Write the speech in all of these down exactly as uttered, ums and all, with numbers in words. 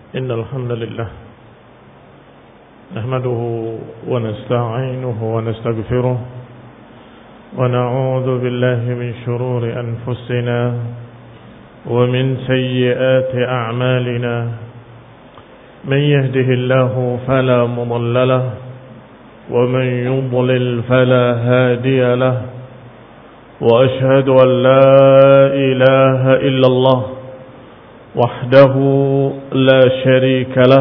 إن الحمد لله نحمده ونستعينه ونستغفره ونعوذ بالله من شرور أنفسنا ومن سيئات أعمالنا من يهده الله فلا مضل له ومن يضلل فلا هادي له وأشهد أن لا إله إلا الله وحده لا شريك له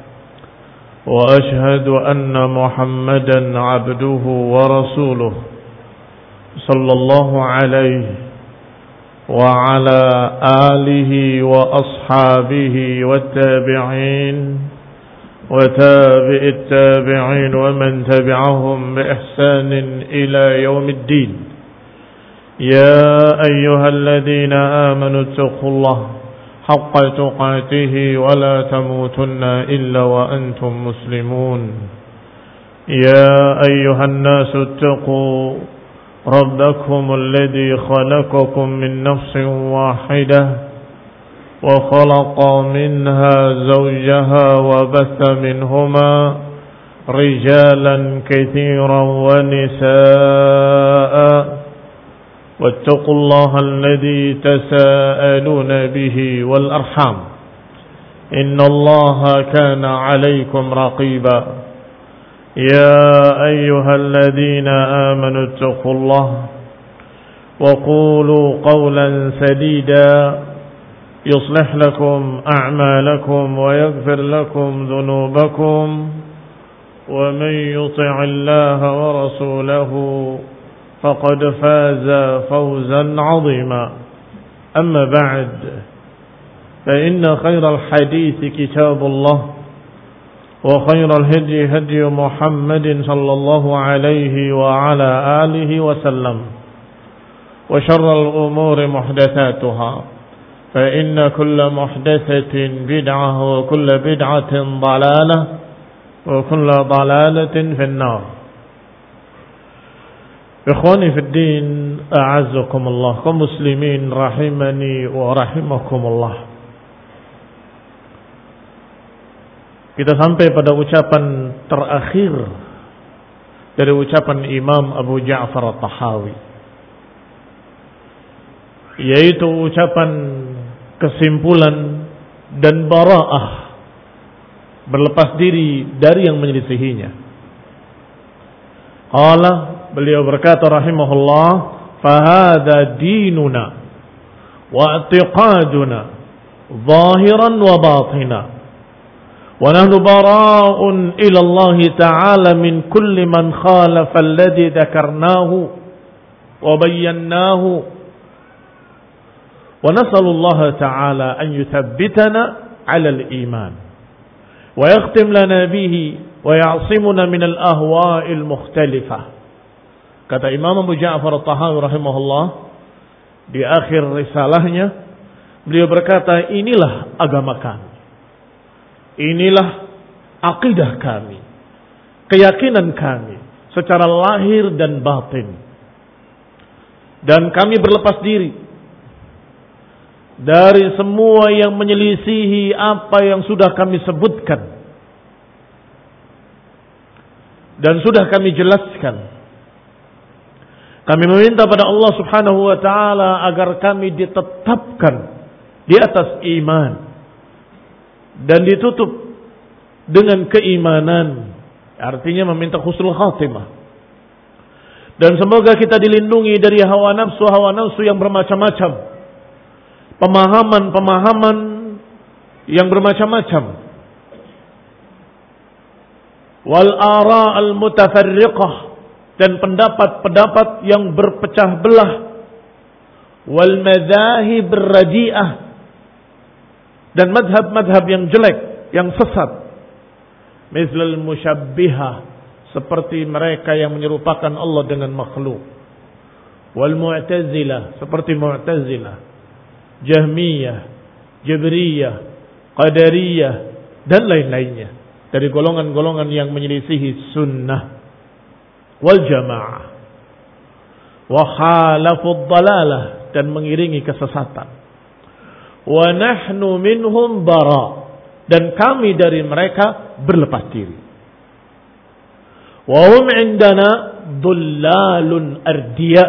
وأشهد أن محمدا عبده ورسوله صلى الله عليه وعلى آله وأصحابه والتابعين وتابع التابعين ومن تبعهم بإحسان إلى يوم الدين. يا أيها الذين آمنوا اتقوا الله حق تقاته ولا تموتن إلا وأنتم مسلمون. يا أيها الناس اتقوا ربكم الذي خلقكم من نفس واحدة وخلق منها زوجها وبث منهما رجالا كثيرا ونساء واتقوا الله الذي تساءلون به والأرحام إن الله كان عليكم رقيبا. يا أيها الذين آمنوا اتقوا الله وقولوا قولا سديدا يصلح لكم أعمالكم ويغفر لكم ذنوبكم ومن يطع الله ورسوله فقد فاز فوزا عظيما. أما بعد فإن خير الحديث كتاب الله وخير الهدي هدي محمد صلى الله عليه وعلى آله وسلم وشر الأمور محدثاتها فإن كل محدثة بدعة وكل بدعة ضلالة وكل ضلالة في النار. Ikhwani fi din, a'azzakumullah, kaum muslimin rahimani wa rahimakumullah. Kita sampai pada ucapan terakhir dari ucapan Imam Abu Ja'far At-Tahawi, yaitu ucapan kesimpulan dan bara'ah, berlepas diri dari yang menyelisihinya. Qala, beliau berkata rahimahullah, fahada dinuna wa i'tiqaduna zahiran wa batina wa nahnu bara'un ila Allah ta'ala min kulli man khalafa alladhi dhakarnahu wa bayyanahu wa nas'alu Allah ta'ala an yuthabbitana 'ala al-iman wa yakhtim lana bihi wa ya'simuna min al-ahwa'il mukhtalifah. Kata Imam Abu Ja'far At-Tahawi rahimahullah di akhir risalahnya, beliau berkata, inilah agama kami, inilah akidah kami, keyakinan kami secara lahir dan batin, dan kami berlepas diri dari semua yang menyelisihi apa yang sudah kami sebutkan dan sudah kami jelaskan. Kami meminta pada Allah Subhanahu wa taala agar kami ditetapkan di atas iman dan ditutup dengan keimanan, artinya meminta husnul khatimah. Dan semoga kita dilindungi dari hawa nafsu-hawa nafsu yang bermacam-macam, pemahaman-pemahaman yang bermacam-macam, wal ara al mutafarriqah, dan pendapat-pendapat yang berpecah belah, wal madzahib radi'ah, dan madhab-madhab yang jelek, yang sesat, mislal musyabbihah, seperti mereka yang menyerupakan Allah dengan makhluk, wal mu'tazilah, seperti mu'tazilah, jahmiyah, jabriyah, qadariyah, dan lain-lainnya dari golongan-golongan yang menyelisihi sunnah wal jamaah, wa khalafud dalalah, dan mengiringi kesesatan. Wa nahnu minhum bara, dan kami dari mereka berlepas diri. Wa hum indana dhullalun ardiya.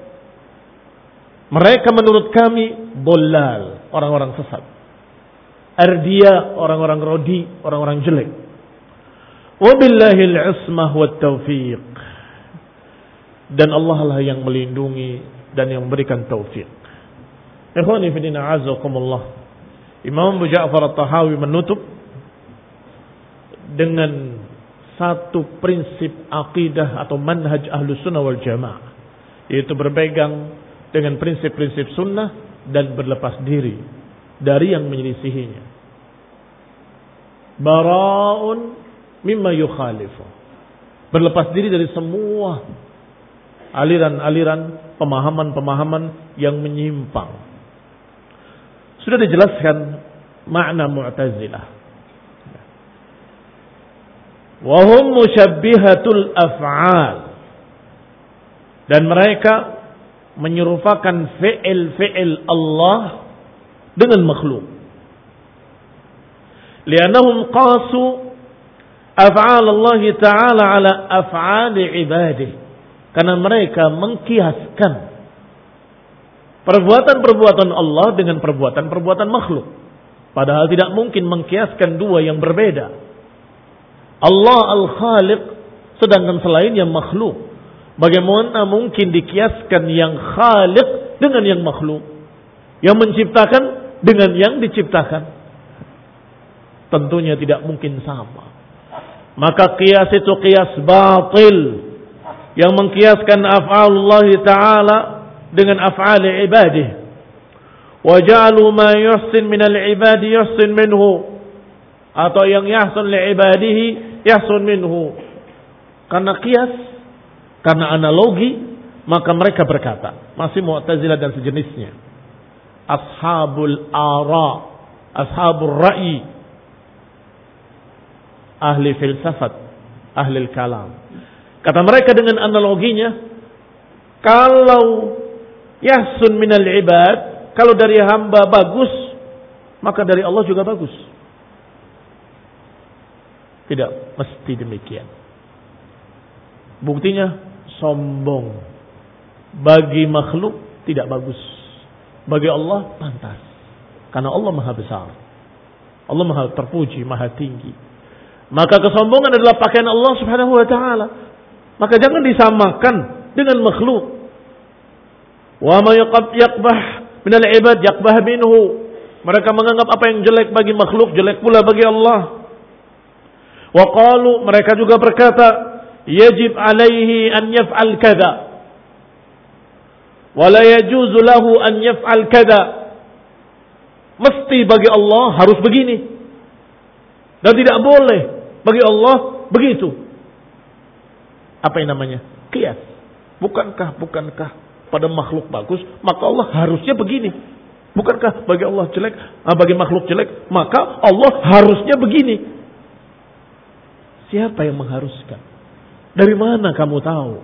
Mereka menurut kami dhullal, orang-orang sesat. Ardiya, orang-orang rodi, orang-orang jelek. Wabillahil ismah wat taufiq. Dan Allah lah yang melindungi dan yang memberikan taufik. Ikhwani fi din a'azzakumullah. Imam Abu Ja'far At-Tahawi menutup dengan satu prinsip akidah atau manhaj Ahlus Sunnah wal Jamaah, yaitu berpegang dengan prinsip-prinsip sunnah dan berlepas diri dari yang menyelisihinya. Bara'un mimma yukhalifu. Berlepas diri dari semua aliran-aliran, pemahaman-pemahaman yang menyimpang. Sudah dijelaskan makna Mu'tazilah. Wa hum musyabbihatul af'al. Dan mereka menyerupakan fi'il-fi'il Allah dengan makhluk. Lianahum qasu af'al Allah Ta'ala ala af'ali ibadih. Karena mereka mengkiaskan perbuatan-perbuatan Allah dengan perbuatan-perbuatan makhluk. Padahal tidak mungkin mengkiaskan dua yang berbeda. Allah Al-Khaliq sedangkan selainnya makhluk. Bagaimana mungkin dikiaskan yang khaliq dengan yang makhluk? Yang menciptakan dengan yang diciptakan? Tentunya tidak mungkin sama. Maka qiyas itu qiyas batil. Yang mengkiaskan af'alullah ta'ala dengan af'ali ibadih. Wa ja'alu ma yuhsin minal ibadi yuhsin minhu. Atau yang yahsun li'ibadihi yahsun minhu. Karena qiyas, karena analogi, maka mereka berkata, masih Mu'tazilah dan sejenisnya, ashabul ara, ashabul ra'i, ahli filsafat, ahli kalam. Kata mereka dengan analoginya, kalau yahsun minal ibad, kalau dari hamba bagus, maka dari Allah juga bagus. Tidak mesti demikian. Buktinya sombong. Bagi makhluk tidak bagus. Bagi Allah pantas. Karena Allah maha besar. Allah maha terpuji, maha tinggi. Maka kesombongan adalah pakaian Allah subhanahu wa ta'ala. Maka jangan disamakan dengan makhluk. Wa ma yaqbah minal ibad yaqbah minhu. Mereka menganggap apa yang jelek bagi makhluk jelek pula bagi Allah. Wa qalu, mereka juga berkata, yajib alaihi an yaf'al kada wa la yajuzu lahu an yaf'al kada. Mesti bagi Allah harus begini dan tidak boleh bagi Allah begitu. Apa yang namanya? Qiyas. Bukankah bukankah pada makhluk bagus maka Allah harusnya begini? Bukankah bagi Allah jelek, bagi makhluk jelek maka Allah harusnya begini? Siapa yang mengharuskan? Dari mana kamu tahu?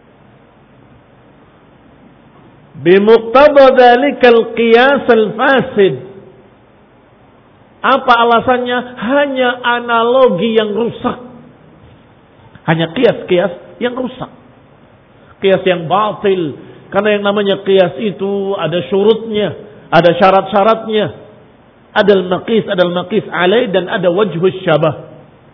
Bimuqtada dzalikal qiyas al-fasid. Apa alasannya? Hanya analogi yang rusak. Hanya qiyas-qiyas yang rusak. Qiyas yang batil. Karena yang namanya qiyas itu ada syurutnya, ada syarat-syaratnya. Ada al-maqis, ada al-maqis alaih, dan ada wajhus syabah.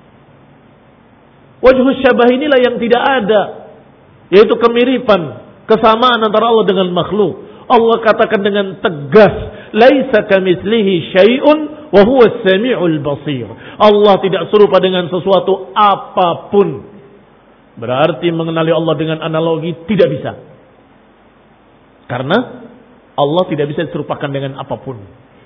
Wajhus syabah inilah yang tidak ada, yaitu kemiripan, kesamaan antara Allah dengan makhluk. Allah katakan dengan tegas, laisa kamitslihi syai'un wa huwa as-sami'ul basir. Allah tidak serupa dengan sesuatu apapun. Berarti mengenali Allah dengan analogi tidak bisa. Karena Allah tidak bisa diserupakan dengan apapun.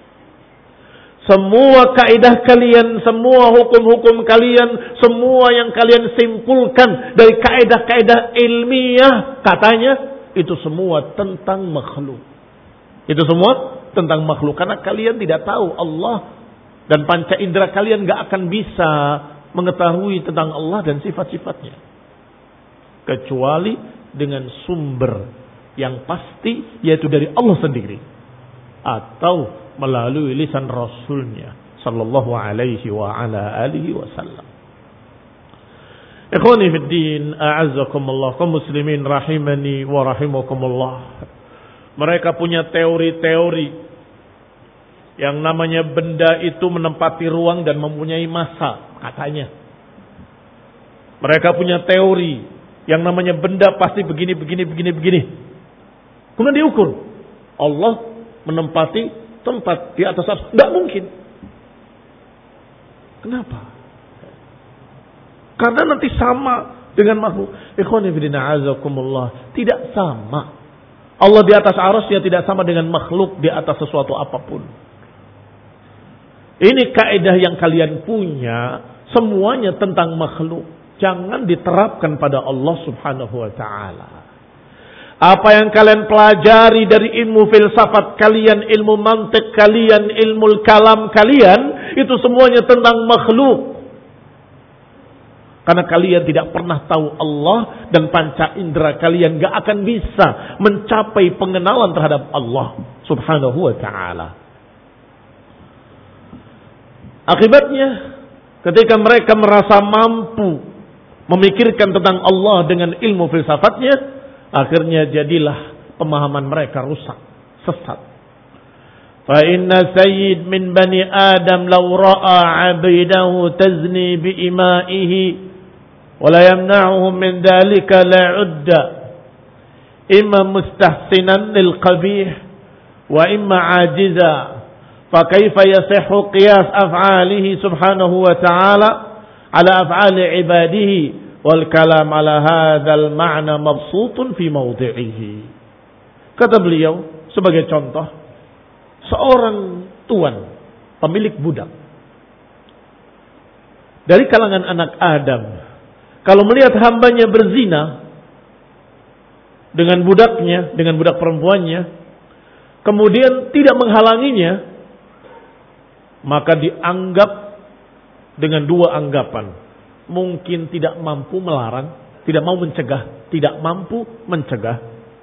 Semua kaidah kalian, semua hukum-hukum kalian, semua yang kalian simpulkan dari kaidah-kaidah ilmiah, katanya itu semua tentang makhluk. Itu semua tentang makhluk. Karena kalian tidak tahu Allah, dan panca indera kalian gak akan bisa mengetahui tentang Allah dan sifat-sifatnya. Kecuali dengan sumber yang pasti, yaitu dari Allah sendiri. Atau melalui lisan Rasulnya sallallahu alaihi wa ala alihi wasallam. Ikhwani fid din, a'azzakumullah, kaum muslimin rahimani wa rahimakumullah. Mereka punya teori-teori yang namanya benda itu menempati ruang dan mempunyai massa, katanya. Mereka punya teori yang namanya benda pasti begini, begini, begini, begini. Kemudian diukur. Allah menempati tempat di atas arsy. Tidak mungkin. Kenapa? Karena nanti sama dengan makhluk. Ikhwani fillah azakumullah. Tidak sama. Allah di atas arsy tidak sama dengan makhluk di atas sesuatu apapun. Ini kaidah yang kalian punya. Semuanya tentang makhluk. Jangan diterapkan pada Allah subhanahu wa ta'ala. Apa yang kalian pelajari dari ilmu filsafat kalian, ilmu mantik kalian, ilmu kalam kalian, itu semuanya tentang makhluk. Karena kalian tidak pernah tahu Allah dan panca indera kalian gak akan bisa mencapai pengenalan terhadap Allah subhanahu wa ta'ala. Akibatnya ketika mereka merasa mampu memikirkan tentang Allah dengan ilmu filsafatnya, akhirnya jadilah pemahaman mereka rusak, sesat. Fa inna sayyid min bani Adam law ra'a 'abdahu tazni bi ima'ihi ولا يمنعهم من ذلك لا عد إما مستحسنا للقبيح وإما عاجزا فكيف يصح قياس أفعاله سبحانه وتعالى على أفعال عباده والكلام على هذا المعنى مبسوط في موضعه. Kata beliau sebagai contoh, seorang tuan pemilik budak dari kalangan anak Adam, kalau melihat hambanya berzina dengan budaknya, dengan budak perempuannya, kemudian tidak menghalanginya, maka dianggap dengan dua anggapan. Mungkin tidak mampu melarang, tidak mau mencegah, tidak mampu mencegah.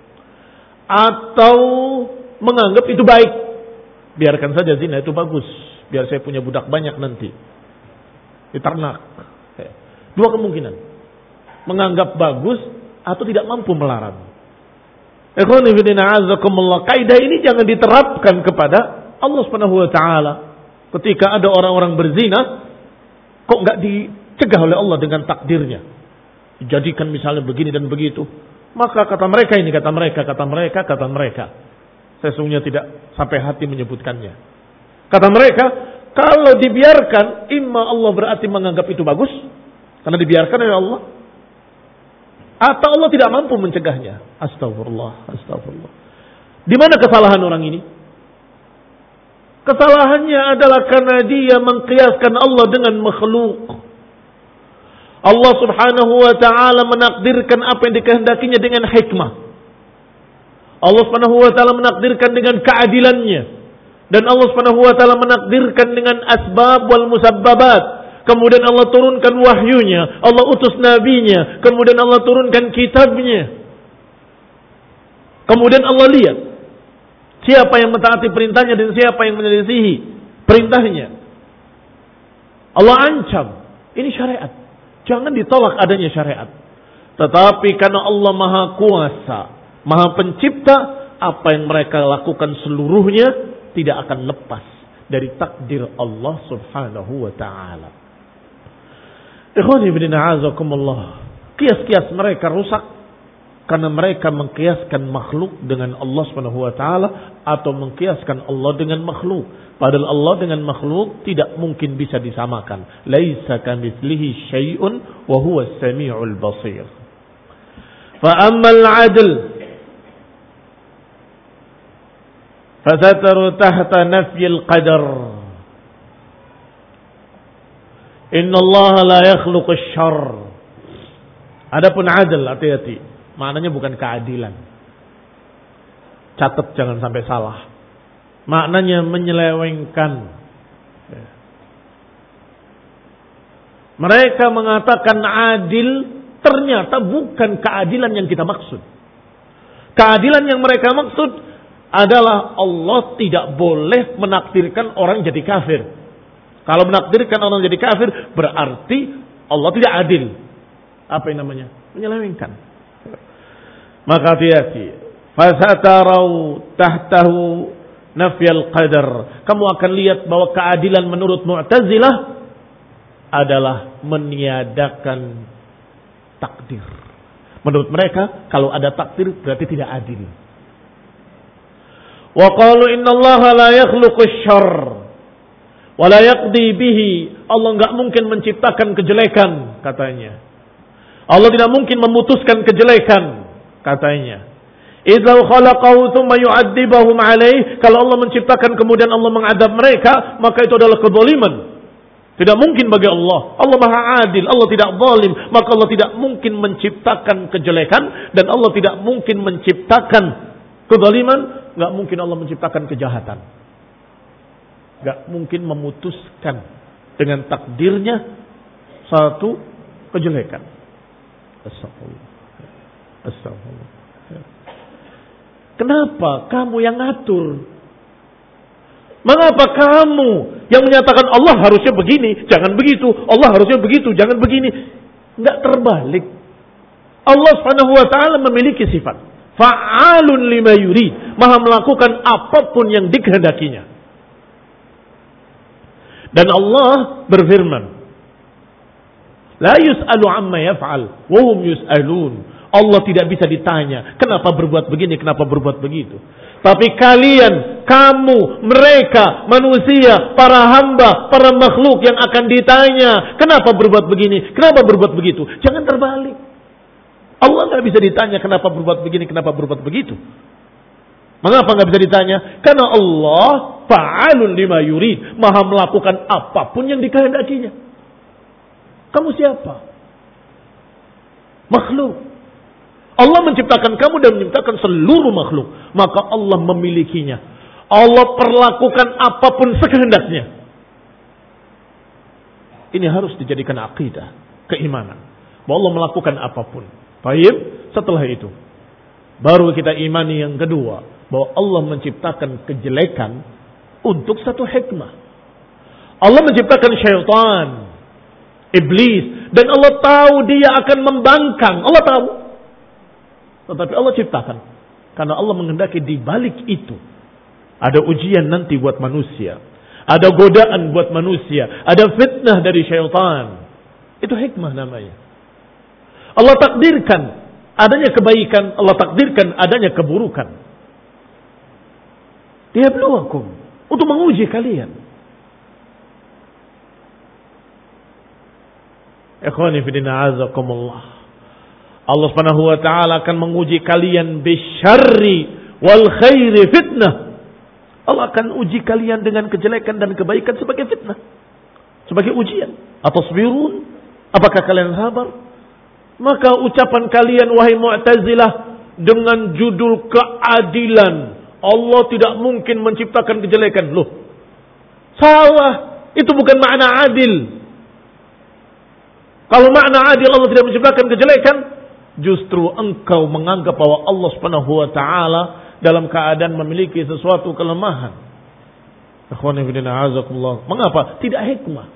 Atau menganggap itu baik. Biarkan saja zina, itu bagus. Biar saya punya budak banyak nanti. Diternak. Dua kemungkinan. Menganggap bagus atau tidak mampu melarang. Ikhwani fillah azakumullah. Kaidah ini jangan diterapkan kepada Allah Subhanahu wa taala. Ketika ada orang-orang berzina, kok enggak dicegah oleh Allah dengan takdirnya? Dijadikan misalnya begini dan begitu. Maka kata mereka ini, kata mereka, kata mereka, kata mereka. Sesungguhnya tidak sampai hati menyebutkannya. Kata mereka, kalau dibiarkan, imma Allah berarti menganggap itu bagus karena dibiarkan oleh Allah, atau Allah tidak mampu mencegahnya. Astagfirullah, astagfirullah. Di mana kesalahan orang ini? Kesalahannya adalah karena dia mengkiaskan Allah dengan makhluk. Allah subhanahu wa ta'ala menakdirkan apa yang dikehendakinya dengan hikmah. Allah subhanahu wa ta'ala menakdirkan dengan keadilannya. Dan Allah subhanahu wa ta'ala menakdirkan dengan asbab wal musabbabat. Kemudian Allah turunkan wahyunya, Allah utus nabinya, kemudian Allah turunkan kitabnya. Kemudian Allah lihat siapa yang mentaati perintahnya dan siapa yang menyelisihi perintahnya. Allah ancam, ini syariat. Jangan ditolak adanya syariat. Tetapi karena Allah Maha Kuasa, Maha Pencipta, apa yang mereka lakukan seluruhnya tidak akan lepas dari takdir Allah Subhanahu wa ta'ala. Ikhwani fillah azakumullah. Kias-kias mereka rusak karena mereka mengkiaskan makhluk dengan Allah Subhanahu wa taala atau mengkiaskan Allah dengan makhluk. Padahal Allah dengan makhluk tidak mungkin bisa disamakan. Laisa kamitslihi syai'un wa huwa as-sami'ul basir. Fa ammal 'adl fasataru tahta nafyil qadar. Inna Allah la yakhluqu syarr. Adapun adil, hati-hati. Maknanya bukan keadilan. Catat jangan sampai salah. Maknanya menyelewengkan. Mereka mengatakan adil, ternyata bukan keadilan yang kita maksud. Keadilan yang mereka maksud adalah Allah tidak boleh menakdirkan orang jadi kafir. Kalau menakdirkan orang jadi kafir, berarti Allah tidak adil. Apa yang namanya? Menyelewengkan. Maka hati-hati. Fasatarau tahtahu nafyal qadar. Kamu akan lihat bahwa keadilan menurut Mu'tazilah adalah meniadakan takdir. Menurut mereka, kalau ada takdir berarti tidak adil. Wa qalu innallaha la yakhluqu asy-syarr wa la yaqdi bihi. Allah enggak mungkin menciptakan kejelekan, katanya. Allah tidak mungkin memutuskan kejelekan, katanya. Idza khalaqahu tsumma yu'adzibahum alaih. Kalau Allah menciptakan kemudian Allah mengadab mereka, maka itu adalah kezaliman. Tidak mungkin bagi Allah. Allah Maha Adil, Allah tidak zalim, maka Allah tidak mungkin menciptakan kejelekan dan Allah tidak mungkin menciptakan kezaliman. Enggak mungkin Allah menciptakan kejahatan. Enggak mungkin memutuskan dengan takdirnya satu kejelekan. Astagfirullah. Astagfirullah. Kenapa kamu yang ngatur? Mengapa kamu yang menyatakan Allah harusnya begini, jangan begitu, Allah harusnya begitu, jangan begini? Enggak terbalik. Allah Subhanahu wa taala memiliki sifat fa'alun lima yurid, Maha melakukan apapun yang dikehendakinya. Dan Allah berfirman, la yus'alu amma yaf'al wa hum yus'alun. Allah tidak bisa ditanya, kenapa berbuat begini, kenapa berbuat begitu. Tapi kalian, kamu, mereka, manusia, para hamba, para makhluk yang akan ditanya, kenapa berbuat begini, kenapa berbuat begitu. Jangan terbalik. Allah nggak bisa ditanya kenapa berbuat begini, kenapa berbuat begitu. Mengapa nggak bisa ditanya? Karena Allah fa'alun lima yurid, Maha melakukan apapun yang dikehendakinya. Kamu siapa? Makhluk. Allah menciptakan kamu dan menciptakan seluruh makhluk. Maka Allah memilikinya. Allah perlakukan apapun sekehendaknya. Ini harus dijadikan akidah, keimanan. Bahwa Allah melakukan apapun. Baik, setelah itu baru kita imani yang kedua, bahwa Allah menciptakan kejelekan untuk satu hikmah. Allah menciptakan syaitan, iblis, dan Allah tahu dia akan membangkang. Allah tahu. Tetapi Allah ciptakan karena Allah menghendaki di balik itu ada ujian nanti buat manusia, ada godaan buat manusia, ada fitnah dari syaitan. Itu hikmah namanya. Allah takdirkan adanya kebaikan, Allah takdirkan adanya keburukan. Liyabluwakum, untuk menguji kalian. Ikhwani fillah azakumullah. Allah Subhanahu wa taala akan menguji kalian bisyarri wal khairi fitnah. Allah akan uji kalian dengan kejelekan dan kebaikan sebagai fitnah, sebagai ujian. Atasbirun? Apakah kalian sabar? Maka ucapan kalian wahai Mu'tazilah dengan judul keadilan, Allah tidak mungkin menciptakan kejelekan. Loh, salah. Itu bukan makna adil. Kalau makna adil Allah tidak menciptakan kejelekan, justru engkau menganggap bahwa Allah Subhanahu wa taala dalam keadaan memiliki sesuatu kelemahan. Akhwani fillah azakumullah. Mengapa? Tidak hikmah.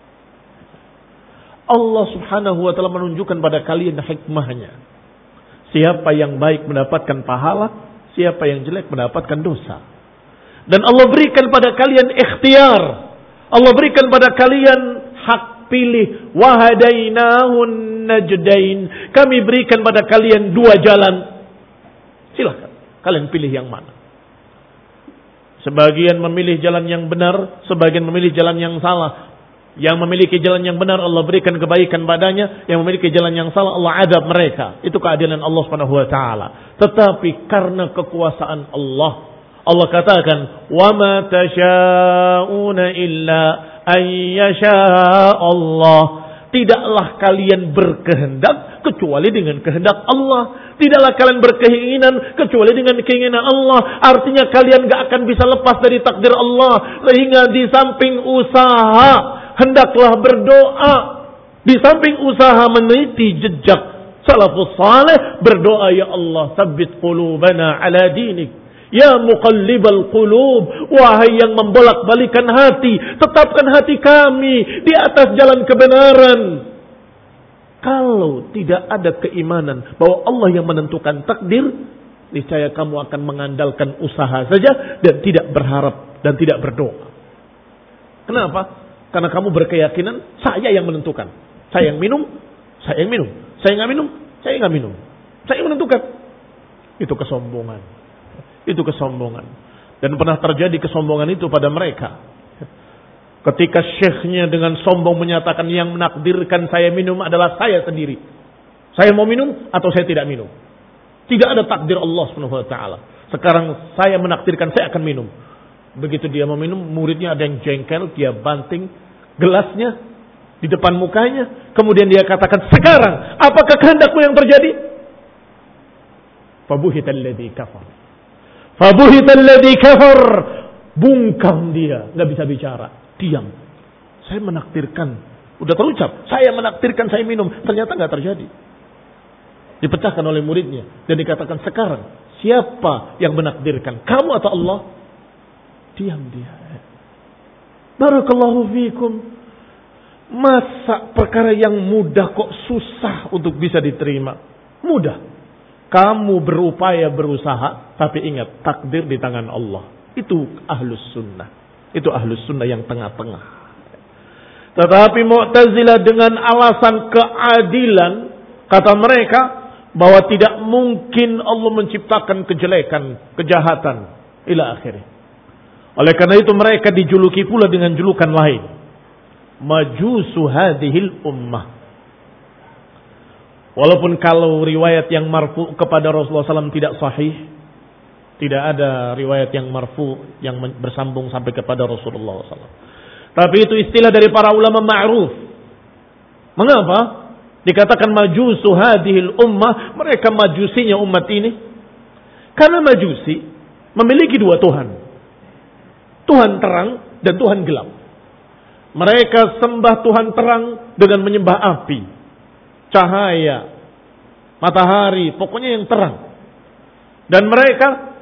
Allah Subhanahu wa taala menunjukkan pada kalian hikmahnya. Siapa yang baik mendapatkan pahala, siapa yang jelek mendapatkan dosa. Dan Allah berikan pada kalian ikhtiar. Allah berikan pada kalian hak pilih. Wahadainahun najdain. Kami berikan pada kalian dua jalan. Silakan, kalian pilih yang mana. Sebagian memilih jalan yang benar, sebagian memilih jalan yang salah. Yang memiliki jalan yang benar Allah berikan kebaikan padanya, yang memiliki jalan yang salah Allah adab mereka. Itu keadilan Allah Subhanahu wa taala. Tetapi karena kekuasaan Allah, Allah katakan, "Wa ma tasyauna illa an yasha Allah." Tidaklah kalian berkehendak kecuali dengan kehendak Allah. Tidaklah kalian berkeinginan kecuali dengan keinginan Allah. Artinya kalian gak akan bisa lepas dari takdir Allah. Sehingga di samping usaha, hendaklah berdoa. Di samping usaha meneliti jejak salafus saleh, berdoa, ya Allah, tsabbit qulubana ala dinik. Ya muqallibal qulub, wahai yang membolak-balikan hati, tetapkan hati kami di atas jalan kebenaran. Kalau tidak ada keimanan bahwa Allah yang menentukan takdir, niscaya kamu akan mengandalkan usaha saja dan tidak berharap dan tidak berdoa. Kenapa? Karena kamu berkeyakinan saya yang menentukan. Saya yang minum, saya yang minum. Saya nggak minum, saya nggak minum. Saya yang menentukan. Itu kesombongan. Itu kesombongan. Dan pernah terjadi kesombongan itu pada mereka. Ketika syekhnya dengan sombong menyatakan yang menakdirkan saya minum adalah saya sendiri. Saya mau minum atau saya tidak minum. Tidak ada takdir Allah subhanahu wa taala. Sekarang saya menakdirkan saya akan minum. Begitu dia mau minum, muridnya ada yang jengkel, dia banting gelasnya di depan mukanya. Kemudian dia katakan, sekarang apakah kehendakmu yang terjadi? Fabuhital ladzi kafar. Fabuhital ladzi kafar. Bungkam dia, nggak bisa bicara, diam. Saya menakdirkan, udah terucap, saya menakdirkan saya minum, ternyata nggak terjadi. Dipecahkan oleh muridnya dan dikatakan, sekarang siapa yang menakdirkan, kamu atau Allah? Diam dia. Barakallahu fikum. Masa perkara yang mudah kok susah untuk bisa diterima? Mudah. Kamu berupaya berusaha, tapi ingat takdir di tangan Allah. Itu ahlus sunnah. Itu ahlus sunnah yang tengah-tengah. Tetapi Mu'tazilah dengan alasan keadilan, kata mereka bahwa tidak mungkin Allah menciptakan kejelekan, kejahatan, ila akhirnya. Oleh karena itu mereka dijuluki pula dengan julukan lain, majusu hadhil ummah. Walaupun kalau riwayat yang marfu kepada Rasulullah shallallahu alaihi wasallam tidak sahih, tidak ada riwayat yang marfu yang bersambung sampai kepada Rasulullah shallallahu alaihi wasallam. Tapi itu istilah dari para ulama ma'ruf. Mengapa dikatakan majusu hadhil ummah? Mereka majusinya umat ini karena majusi memiliki dua Tuhan. Tuhan terang dan Tuhan gelap. Mereka sembah Tuhan terang dengan menyembah api, cahaya, matahari, pokoknya yang terang. Dan mereka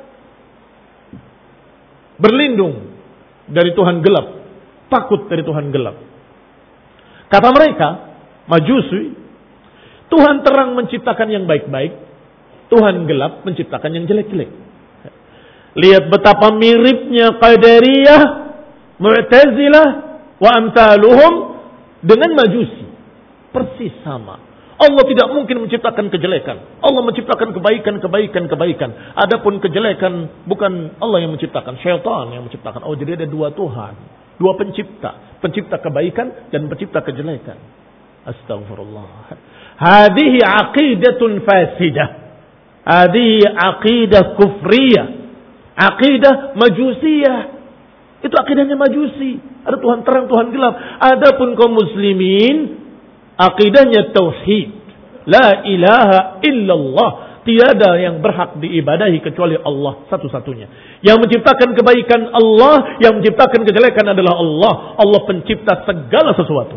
berlindung dari Tuhan gelap, takut dari Tuhan gelap. Kata mereka, Majusi, Tuhan terang menciptakan yang baik-baik, Tuhan gelap menciptakan yang jelek-jelek. Lihat betapa miripnya Qadariyah, Mu'tazilah, wa amtaluhum dengan Majusi. Persis sama. Allah tidak mungkin menciptakan kejelekan. Allah menciptakan kebaikan, kebaikan, kebaikan. Adapun kejelekan bukan Allah yang menciptakan, syaitan yang menciptakan. Oh, jadi ada dua Tuhan, dua pencipta, pencipta kebaikan dan pencipta kejelekan. Astagfirullah. Hadihi aqidatun fasidah. Hadihi aqidah kufriyah. Aqidah majusiyah. Itu akidahnya majusi. Ada Tuhan terang, Tuhan gelap. Adapun kaum muslimin, akidahnya tauhid. La ilaha illallah. Tiada yang berhak diibadahi kecuali Allah satu-satunya. Yang menciptakan kebaikan Allah, yang menciptakan kejelekan adalah Allah. Allah pencipta segala sesuatu.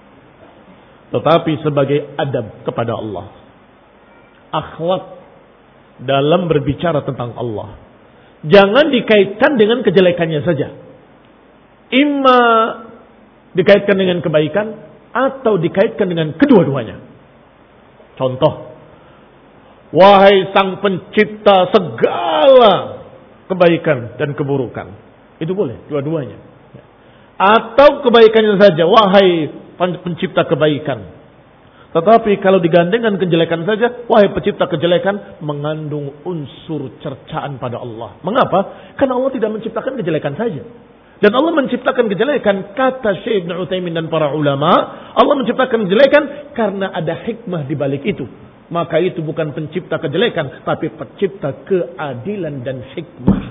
Tetapi sebagai adab kepada Allah, akhlak dalam berbicara tentang Allah, jangan dikaitkan dengan kejelekannya saja. Imma dikaitkan dengan kebaikan atau dikaitkan dengan kedua-duanya. Contoh, wahai sang pencipta segala kebaikan dan keburukan. Itu boleh, dua-duanya. Atau kebaikannya saja, wahai pencipta kebaikan. Tetapi kalau digandengkan kejelekan saja, wahai pencipta kejelekan, mengandung unsur cercaan pada Allah. Mengapa? Karena Allah tidak menciptakan kejelekan saja. Dan Allah menciptakan kejelekan, kata Syekh Ibn Utsaimin dan para ulama, Allah menciptakan kejelekan karena ada hikmah di balik itu. Maka itu bukan pencipta kejelekan, tapi pencipta keadilan dan hikmah.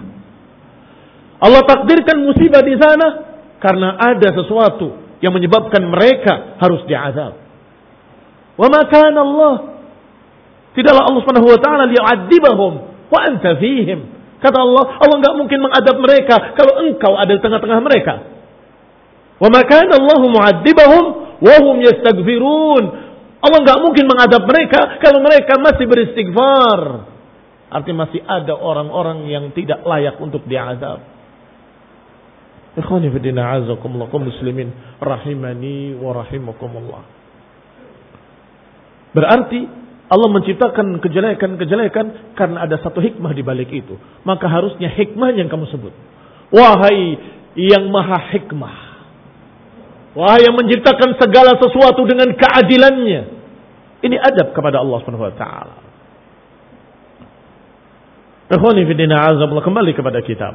Allah takdirkan musibah di sana karena ada sesuatu yang menyebabkan mereka harus diazab. Wa ma kana Allah, tidaklah Allah Subhanahu wa taala liyu'adzibahum wa anta fihim. Kata Allah, Allah enggak mungkin mengadab mereka kalau engkau ada di tengah-tengah mereka. Wa ma kana Allahu mu'adzibahum wa hum yastaghfirun. Allah enggak mungkin mengadab mereka kalau mereka masih beristighfar. Artinya masih ada orang-orang yang tidak layak untuk diazab. Ikhwani fillah azakumullah kaum muslimin rahimani wa rahimakumullah. Berarti Allah menciptakan kejelekan-kejelekan karena ada satu hikmah di balik itu. Maka harusnya hikmah yang kamu sebut. Wahai yang maha hikmah. Wahai yang menciptakan segala sesuatu dengan keadilannya. Ini adab kepada Allah Subhanahu wa taala. Ikhwani fillah azakumullah, kembali kepada kitab.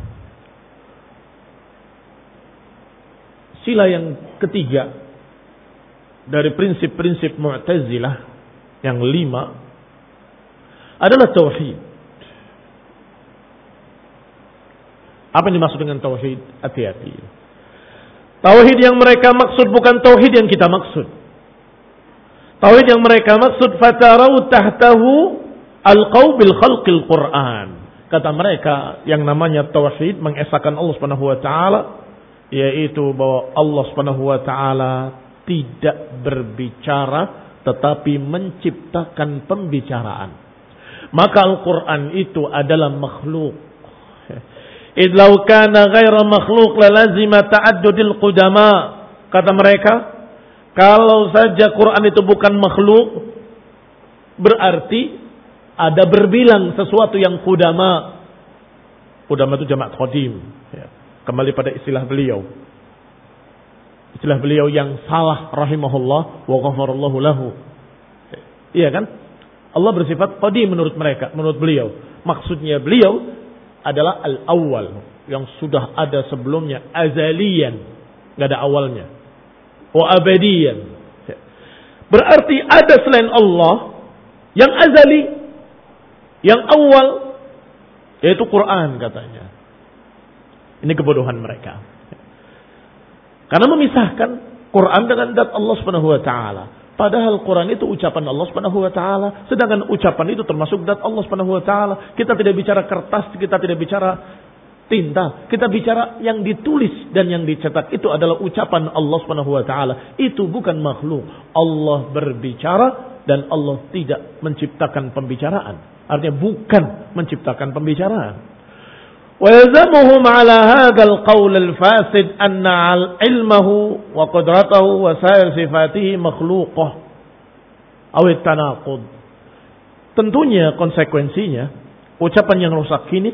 Sila yang ketiga dari prinsip-prinsip Mu'tazilah yang lima adalah tauhid. Apa yang dimaksud dengan tauhid? Hati-hati. Tauhid yang mereka maksud bukan tauhid yang kita maksud. Tauhid yang mereka maksud fatarau tahtahu alqaw bil khalqil Qur'an. Kata mereka yang namanya tauhid mengesahkan Allah Subhanahu wa taala, yaitu bahwa Allah Subhanahu wa taala tidak berbicara tetapi menciptakan pembicaraan. Maka Al-Qur'an itu adalah makhluk. Idh law kana ghaira makhluk lalazima ta'addudil qudama. Kata mereka, kalau saja Quran itu bukan makhluk, berarti ada berbilang sesuatu yang qudama. Qudama itu jamak qadim, ya. Kembali pada istilah beliau. Istilah beliau yang salah rahimahullah wa ghafarallahu lahu. Iya kan? Allah bersifat qadim menurut mereka, menurut beliau. Maksudnya beliau adalah al-awwal, yang sudah ada sebelumnya, azaliyan, enggak ada awalnya. Wa abadiyan. Berarti ada selain Allah yang azali, yang awal, yaitu Quran katanya. Ini kebodohan mereka. Karena memisahkan Quran dengan zat Allah Subhanahu wa taala. Padahal Quran itu ucapan Allah Subhanahu wa taala, sedangkan ucapan itu termasuk zat Allah Subhanahu wa taala. Kita tidak bicara kertas, kita tidak bicara tinta, kita bicara yang ditulis dan yang dicetak. Itu adalah ucapan Allah Subhanahu wa taala. Itu bukan makhluk. Allah berbicara dan Allah tidak menciptakan pembicaraan. Artinya bukan menciptakan pembicaraan. ويلزمهم على هذا القول الفاسد أن علمه وقدرته وسائر صفاته مخلوقة أو التناقض. Tentunya konsekuensinya ucapan yang rusak ini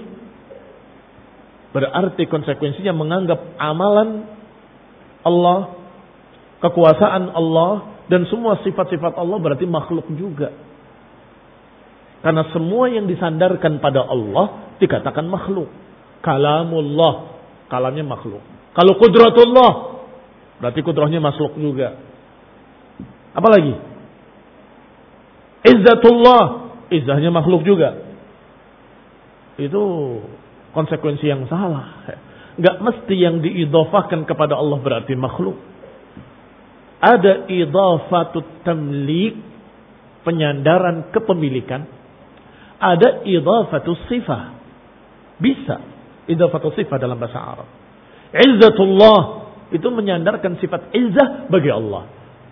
berarti konsekuensinya menganggap amalan Allah, kekuasaan Allah dan semua sifat-sifat Allah berarti makhluk juga. Karena semua yang disandarkan pada Allah dikatakan makhluk. Kalamullah, kalamnya makhluk. Kalau kudratullah, berarti kudrahnya makhluk juga. Apa lagi? Izzatullah, izzahnya makhluk juga. Itu konsekuensi yang salah. Enggak mesti yang diidhafahkan kepada Allah berarti makhluk. Ada idhafatut tamlik, penyandaran kepemilikan. Ada idhafatus sifah. Bisa idhafatus sifah dalam bahasa Arab. Izzatullah itu menyandarkan sifat izzah bagi Allah.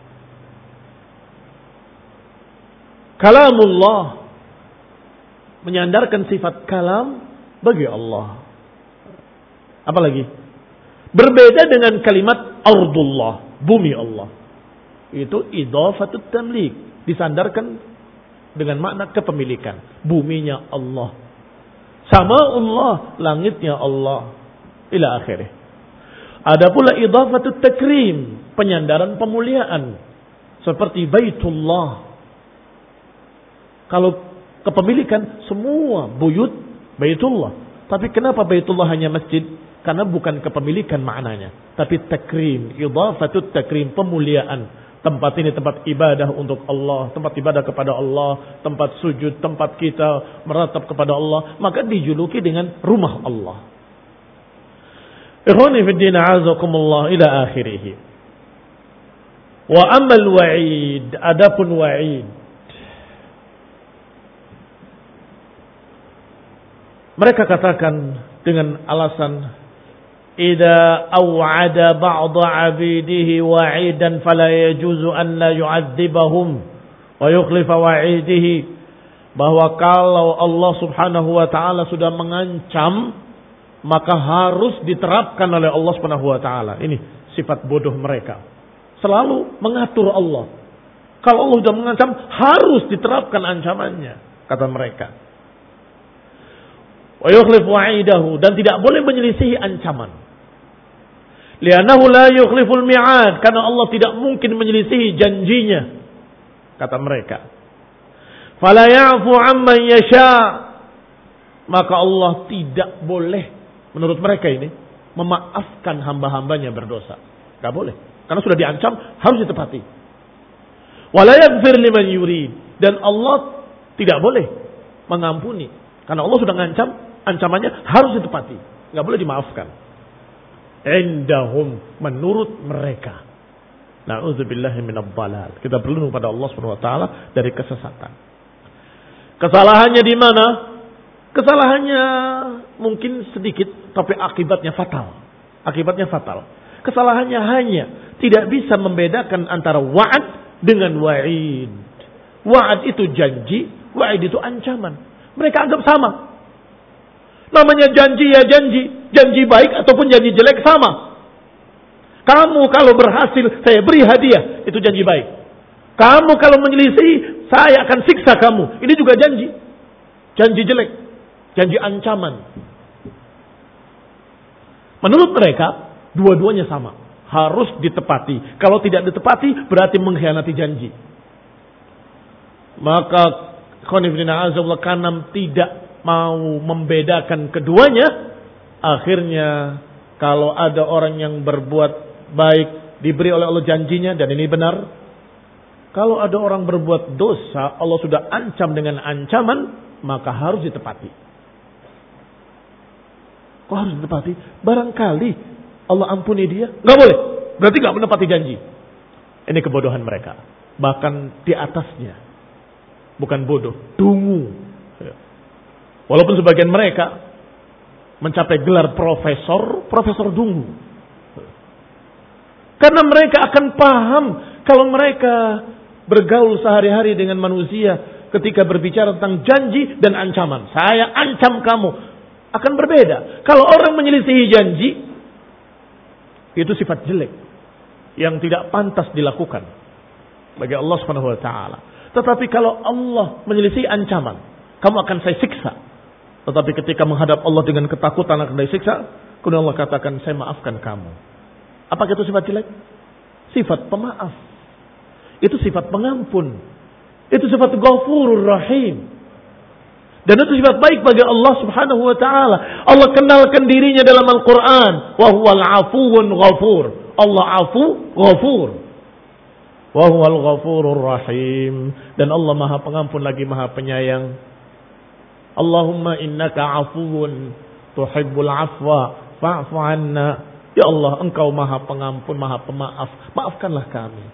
Kalamullah menyandarkan sifat kalam bagi Allah. Apa lagi? Berbeda dengan kalimat ardullah, bumi Allah. Itu idhafatut tamlik, disandarkan dengan makna kepemilikan. Buminya Allah. Sama Allah, langitnya Allah, ila akhirih. Ada pula idhafatut takrim, penyandaran pemuliaan, seperti Baitullah. Kalau kepemilikan semua buyut Baitullah. Tapi kenapa Baitullah hanya masjid? Karena bukan kepemilikan maknanya, tapi takrim, idhafatut takrim, pemuliaan. Tempat ini tempat ibadah untuk Allah, tempat ibadah kepada Allah, tempat sujud, tempat kita meratap kepada Allah, maka dijuluki dengan rumah Allah. Ikhwani fi din a'azakumullah ila akhirih. Wa amal wa'id, adapun wa'id. Mereka katakan dengan alasan إذا أوعد بعض عبيده وعيدا فلا يجوز أن لا يعذبهم ويخلف وعيده bahwa kalau Allah Subhanahu wa taala sudah mengancam, maka harus diterapkan oleh Allah Subhanahu wa taala. Ini sifat bodoh mereka. Selalu mengatur Allah. Kalau Allah sudah mengancam, harus diterapkan ancamannya, kata mereka. Wa yukhlif wa'idahu, dan tidak boleh menyelisihi ancaman. Li'annahu la yukhliful mi'ad, karena Allah tidak mungkin menyelisihi janjinya, kata mereka. Fala ya'fu 'amman yasha, maka Allah tidak boleh, menurut mereka ini, memaafkan hamba-hambanya berdosa. Enggak boleh, karena sudah diancam, harus ditepati. Wala yaghfir liman yurid, dan Allah tidak boleh mengampuni, karena Allah sudah mengancam, ancamannya harus ditepati, enggak boleh dimaafkan. Indahum, menurut mereka. Na'udzubillahi minadh dhalal. Kita berlindung pada Allah Subhanahu wa taala dari kesesatan. Kesalahannya di mana? Kesalahannya mungkin sedikit, tapi akibatnya fatal. Akibatnya fatal. Kesalahannya hanya tidak bisa membedakan antara wa'ad dengan wa'id. Wa'ad itu janji, wa'id itu ancaman. Mereka anggap sama. Namanya janji ya janji. Janji baik ataupun janji jelek sama. Kamu kalau berhasil, saya beri hadiah. Itu janji baik. Kamu kalau menyelisih, saya akan siksa kamu. Ini juga janji. Janji jelek. Janji ancaman. Menurut mereka, dua-duanya sama. Harus ditepati. Kalau tidak ditepati, berarti mengkhianati janji. Maka, khonifdina azawallah, kanam tidak mau membedakan keduanya. Akhirnya kalau ada orang yang berbuat baik diberi oleh Allah janjinya, dan ini benar. Kalau ada orang berbuat dosa, Allah sudah ancam dengan ancaman, maka harus ditepati. Kok harus ditepati? Barangkali Allah ampuni dia, nggak boleh. Berarti nggak menepati janji. Ini kebodohan mereka. Bahkan di atasnya, bukan bodoh, dungu. Walaupun sebagian mereka mencapai gelar profesor, profesor dungu. Karena mereka akan paham kalau mereka bergaul sehari-hari dengan manusia ketika berbicara tentang janji dan ancaman. Saya ancam kamu. Akan berbeda. Kalau orang menyelisihi janji, itu sifat jelek yang tidak pantas dilakukan bagi Allah Subhanahu wa taala. Tetapi kalau Allah menyelisihi ancaman, kamu akan saya siksa. Tetapi ketika menghadap Allah dengan ketakutan akan disiksa, kemudian Allah katakan, saya maafkan kamu. Apakah itu sifat jelek? Sifat pemaaf. Itu sifat pengampun. Itu sifat Ghafurur Rahim. Dan itu sifat baik bagi Allah Subhanahu wa taala. Allah kenalkan dirinya dalam Al-Qur'an, wa huwal afuwun ghafur. Allah afu, ghafur. Wa huwal ghafurur rahim. Dan Allah Maha Pengampun lagi Maha Penyayang. Allahumma innaka afuwun tuhibbul afwa fa'fu anna. Ya Allah, Engkau Maha Pengampun, Maha Pemaaf. Maafkanlah kami.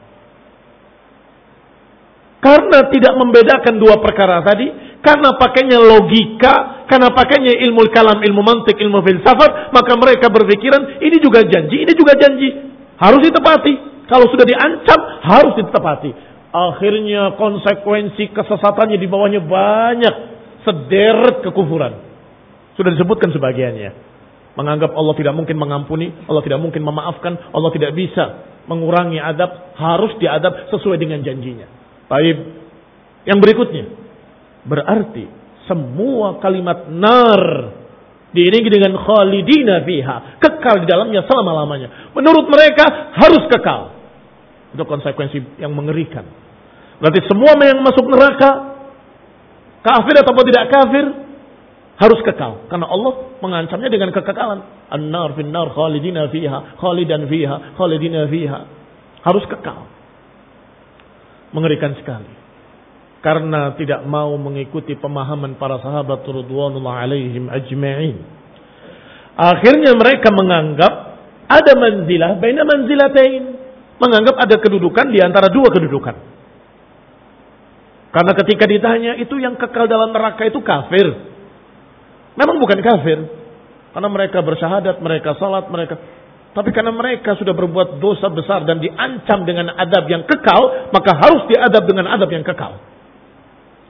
Karena tidak membedakan dua perkara tadi, karena pakainya logika, karena pakainya ilmu kalam, ilmu mantik, ilmu filsafat, maka mereka berpikiran ini juga janji, ini juga janji, harus ditepati. Kalau sudah diancam, harus ditepati. Akhirnya konsekuensi kesesatannya di bawahnya banyak, sederet kekufuran. Sudah disebutkan sebagiannya. Menganggap Allah tidak mungkin mengampuni, Allah tidak mungkin memaafkan, Allah tidak bisa mengurangi adab, harus diadab sesuai dengan janjinya. Baik, yang berikutnya, berarti semua kalimat nar diiringi dengan khalidina fiha, kekal di dalamnya selama-lamanya. Menurut mereka harus kekal. Itu konsekuensi yang mengerikan. Berarti semua yang masuk neraka, kafir ataupun tidak kafir, harus kekal. Karena Allah mengancamnya dengan kekekalan. An-nar fin nar khalidina fiha, khalidan fiha, khalidina fiha. Harus kekal. Mengerikan sekali. Karena tidak mau mengikuti pemahaman para sahabat radhiyallahu alaihim ajma'in. Akhirnya mereka menganggap ada manzilah baina manzilatain. Menganggap ada kedudukan di antara dua kedudukan. Karena ketika ditanya, itu yang kekal dalam neraka itu kafir. Memang bukan kafir. Karena mereka bersyahadat, mereka salat, mereka... Tapi karena mereka sudah berbuat dosa besar dan diancam dengan adab yang kekal, maka harus diadab dengan adab yang kekal.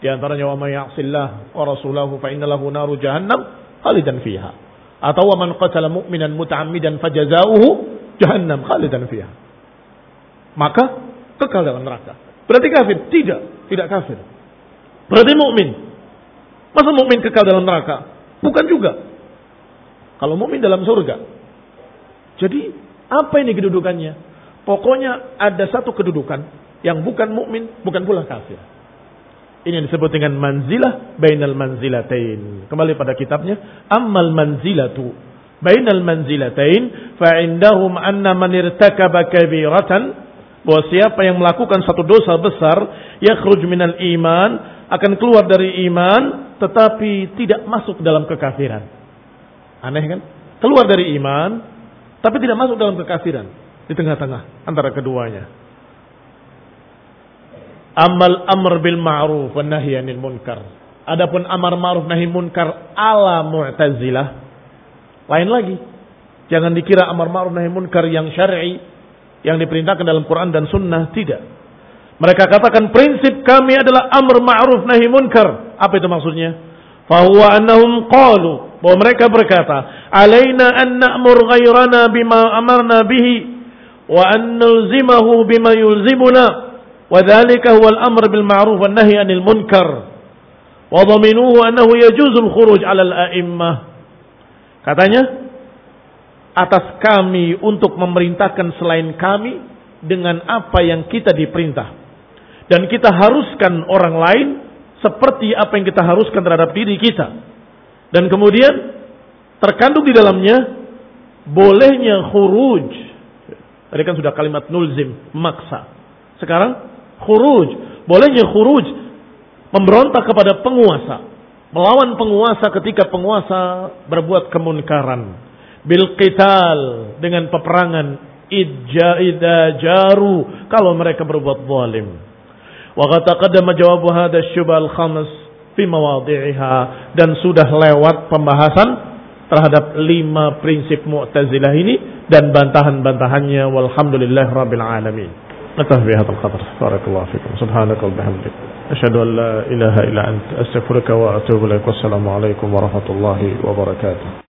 Di antaranya wa may ya'sillah wa rasulahu fa inna lahu naru jahannam khalidan fiha. Atau wa man qatala mu'minan muta'ammidan fajazaohu jahannam khalidan fiha. Maka kekal dalam neraka. Berarti kafir? Tidak, tidak kafir. Berarti mukmin. Masa mukmin kekal dalam neraka? Bukan juga. Kalau mukmin dalam surga. Jadi apa ini kedudukannya? Pokoknya ada satu kedudukan yang bukan mukmin, bukan pula kafir. Ini yang disebut dengan manzilah bainal manzilatain. Kembali pada kitabnya, ammal manzilatu bainal manzilatain fa indahum anna man irtakaba kabiratan, bahwa siapa yang melakukan satu dosa besar yakhruj minal iman, akan keluar dari iman tetapi tidak masuk dalam kekafiran. Aneh kan? Keluar dari iman tapi tidak masuk dalam kekafiran, di tengah-tengah antara keduanya. Amal amr bil ma'ruf wan nahy 'anil munkar. Adapun amar ma'ruf nahi munkar ala Mu'tazilah lain lagi. Jangan dikira amar ma'ruf nahi munkar yang syar'i yang diperintahkan dalam Quran dan sunnah, tidak. Mereka katakan prinsip kami adalah amr ma'ruf nahi munkar. Apa itu maksudnya? Fa huwa annahum qalu, bahwa mereka berkata, alaina an na'mur ghairana bima amarna bihi wa an nulzimahu bima yulzimuna. وذلك هو الأمر بالمعروف والنهي عن المنكر وضمنوه أنه يجوز الخروج على الأئمة. Katanya, atas kami untuk memerintahkan selain kami dengan apa yang kita diperintah, dan kita haruskan orang lain seperti apa yang kita haruskan terhadap diri kita, dan kemudian terkandung di dalamnya bolehnya khuruj. Tadi kan sudah kalimat nulzim, maksa. Sekarang khuruj, bolehnya khuruj, memberontak kepada penguasa, melawan penguasa ketika penguasa berbuat kemunkaran, bil qital, dengan peperangan, idja idza jaru, kalau mereka berbuat zalim. Wa qad taqaddama jawabu hadha asy-syubhal khams fi mawadhi'iha, dan sudah lewat pembahasan terhadap lima prinsip Mu'tazilah ini dan bantahan-bantahannya. Walhamdulillahirabbil alamin. نكتفي بهذا القدر. بارك الله فيكم. سبحانك وبحمدك أشهد أن لا إله إلا أنت أستغفرك وأتوب إليك. والسلام عليكم ورحمة الله وبركاته.